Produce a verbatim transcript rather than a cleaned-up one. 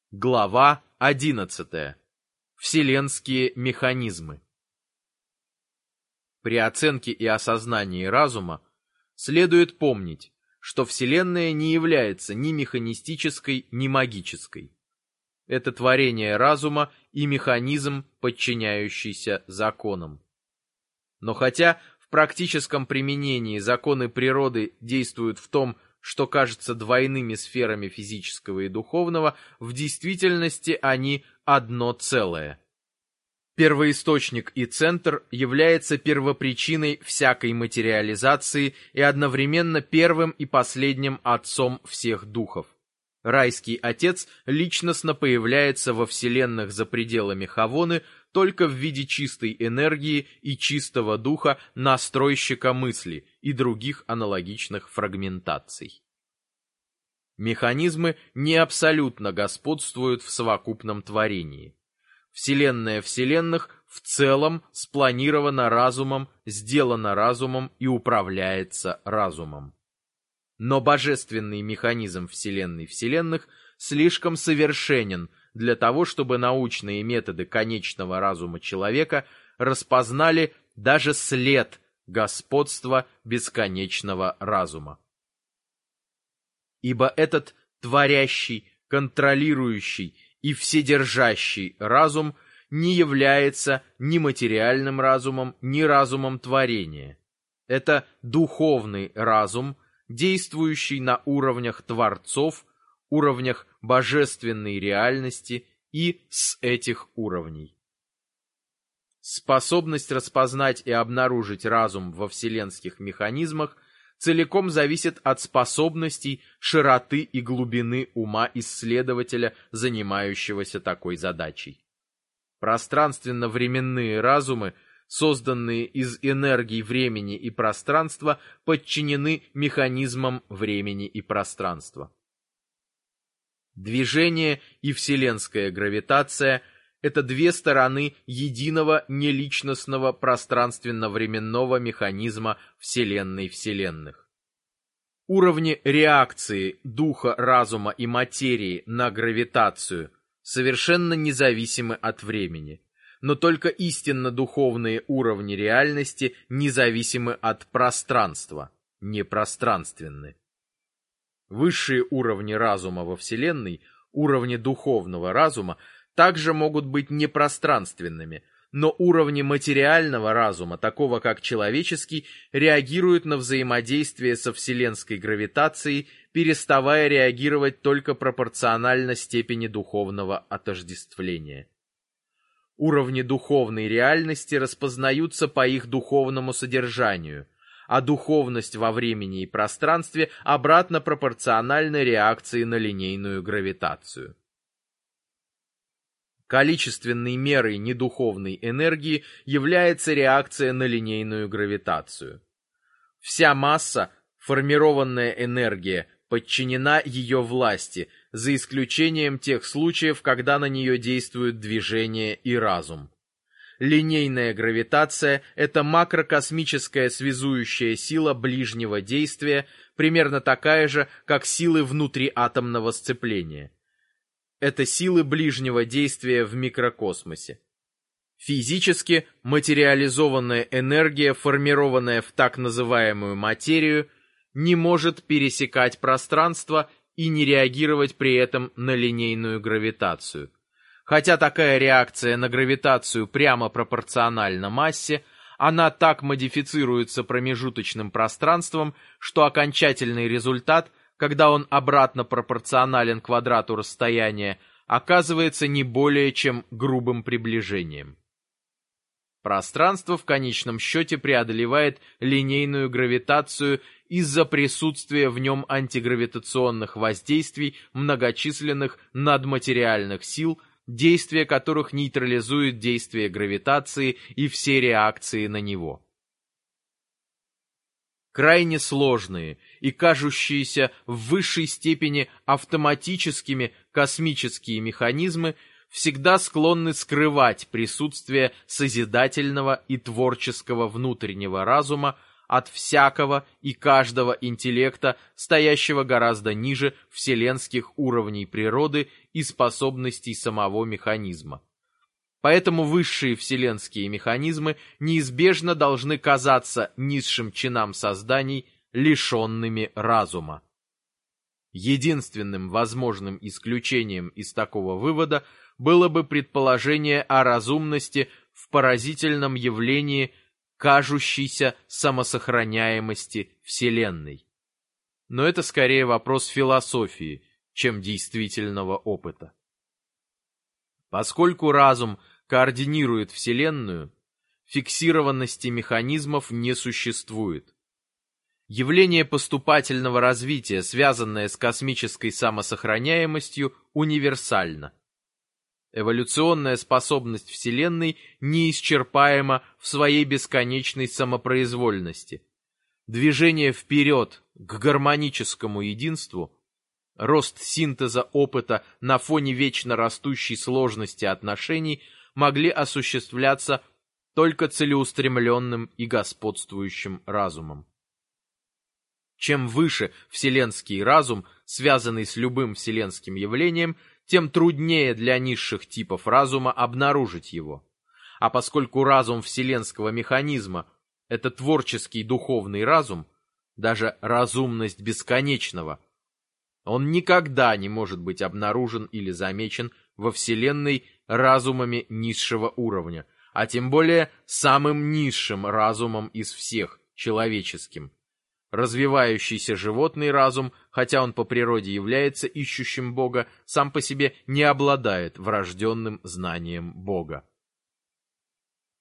Глава одиннадцатая. Вселенские механизмы. При оценке и осознании разума следует помнить, что Вселенная не является ни механистической, ни магической. Это творение разума и механизм, подчиняющийся законам. Но хотя в практическом применении законы природы действуют в том, что кажется двойными сферами физического и духовного, в действительности они одно целое. Первоисточник и центр является первопричиной всякой материализации и одновременно первым и последним отцом всех духов. Райский отец личностно появляется во вселенных за пределами Хавоны только в виде чистой энергии и чистого духа настройщика мысли и других аналогичных фрагментаций. Механизмы не абсолютно господствуют в совокупном творении. Вселенная вселенных в целом спланирована разумом, сделана разумом и управляется разумом. Но божественный механизм вселенной вселенных слишком совершенен для того, чтобы научные методы конечного разума человека распознали даже след господства бесконечного разума. Ибо этот творящий, контролирующий и вседержащий разум не является ни материальным разумом, ни разумом творения. Это духовный разум, действующий на уровнях творцов, уровнях божественной реальности и с этих уровней. Способность распознать и обнаружить разум во вселенских механизмах целиком зависит от способностей, широты и глубины ума исследователя, занимающегося такой задачей. Пространственно-временные разумы, созданные из энергий времени и пространства, подчинены механизмам времени и пространства. Движение и вселенская гравитация – это две стороны единого неличностного пространственно-временного механизма Вселенной вселенных. Уровни реакции духа, разума и материи на гравитацию совершенно независимы от времени, но только истинно духовные уровни реальности независимы от пространства, непространственны. Высшие уровни разума во Вселенной, уровни духовного разума, также могут быть непространственными, но уровни материального разума, такого как человеческий, реагируют на взаимодействие со вселенской гравитацией, переставая реагировать только пропорционально степени духовного отождествления. Уровни духовной реальности распознаются по их духовному содержанию, а духовность во времени и пространстве обратно пропорциональна реакции на линейную гравитацию. Количественной мерой недуховной энергии является реакция на линейную гравитацию. Вся масса, формированная энергия, подчинена ее власти, за исключением тех случаев, когда на нее действуют движение и разум. Линейная гравитация – это макрокосмическая связующая сила ближнего действия, примерно такая же, как силы внутриатомного сцепления. Это силы ближнего действия в микрокосмосе. Физически материализованная энергия, формированная в так называемую материю, не может пересекать пространство и не реагировать при этом на линейную гравитацию. Хотя такая реакция на гравитацию прямо пропорциональна массе, она так модифицируется промежуточным пространством, что окончательный результат, когда он обратно пропорционален квадрату расстояния, оказывается не более чем грубым приближением. Пространство в конечном счете преодолевает линейную гравитацию из-за присутствия в нем антигравитационных воздействий многочисленных надматериальных сил, действие которых нейтрализует действие гравитации и все реакции на него. Крайне сложные и кажущиеся в высшей степени автоматическими космические механизмы всегда склонны скрывать присутствие созидательного и творческого внутреннего разума, от всякого и каждого интеллекта, стоящего гораздо ниже вселенских уровней природы и способностей самого механизма. Поэтому высшие вселенские механизмы неизбежно должны казаться низшим чинам созданий лишенными разума. Единственным возможным исключением из такого вывода было бы предположение о разумности в поразительном явлении кажущейся самосохраняемости Вселенной. Но это скорее вопрос философии, чем действительного опыта. Поскольку разум координирует Вселенную, фиксированности механизмов не существует. Явление поступательного развития, связанное с космической самосохраняемостью, универсально. Эволюционная способность Вселенной неисчерпаема в своей бесконечной самопроизвольности. Движение вперед к гармоническому единству, рост синтеза опыта на фоне вечно растущей сложности отношений могли осуществляться только целеустремленным и господствующим разумом. Чем выше вселенский разум, связанный с любым вселенским явлением, тем труднее для низших типов разума обнаружить его. А поскольку разум вселенского механизма – это творческий духовный разум, даже разумность бесконечного, он никогда не может быть обнаружен или замечен во Вселенной разумами низшего уровня, а тем более самым низшим разумом из всех, человеческим. Развивающийся животный разум, хотя он по природе является ищущим Бога, сам по себе не обладает врожденным знанием Бога.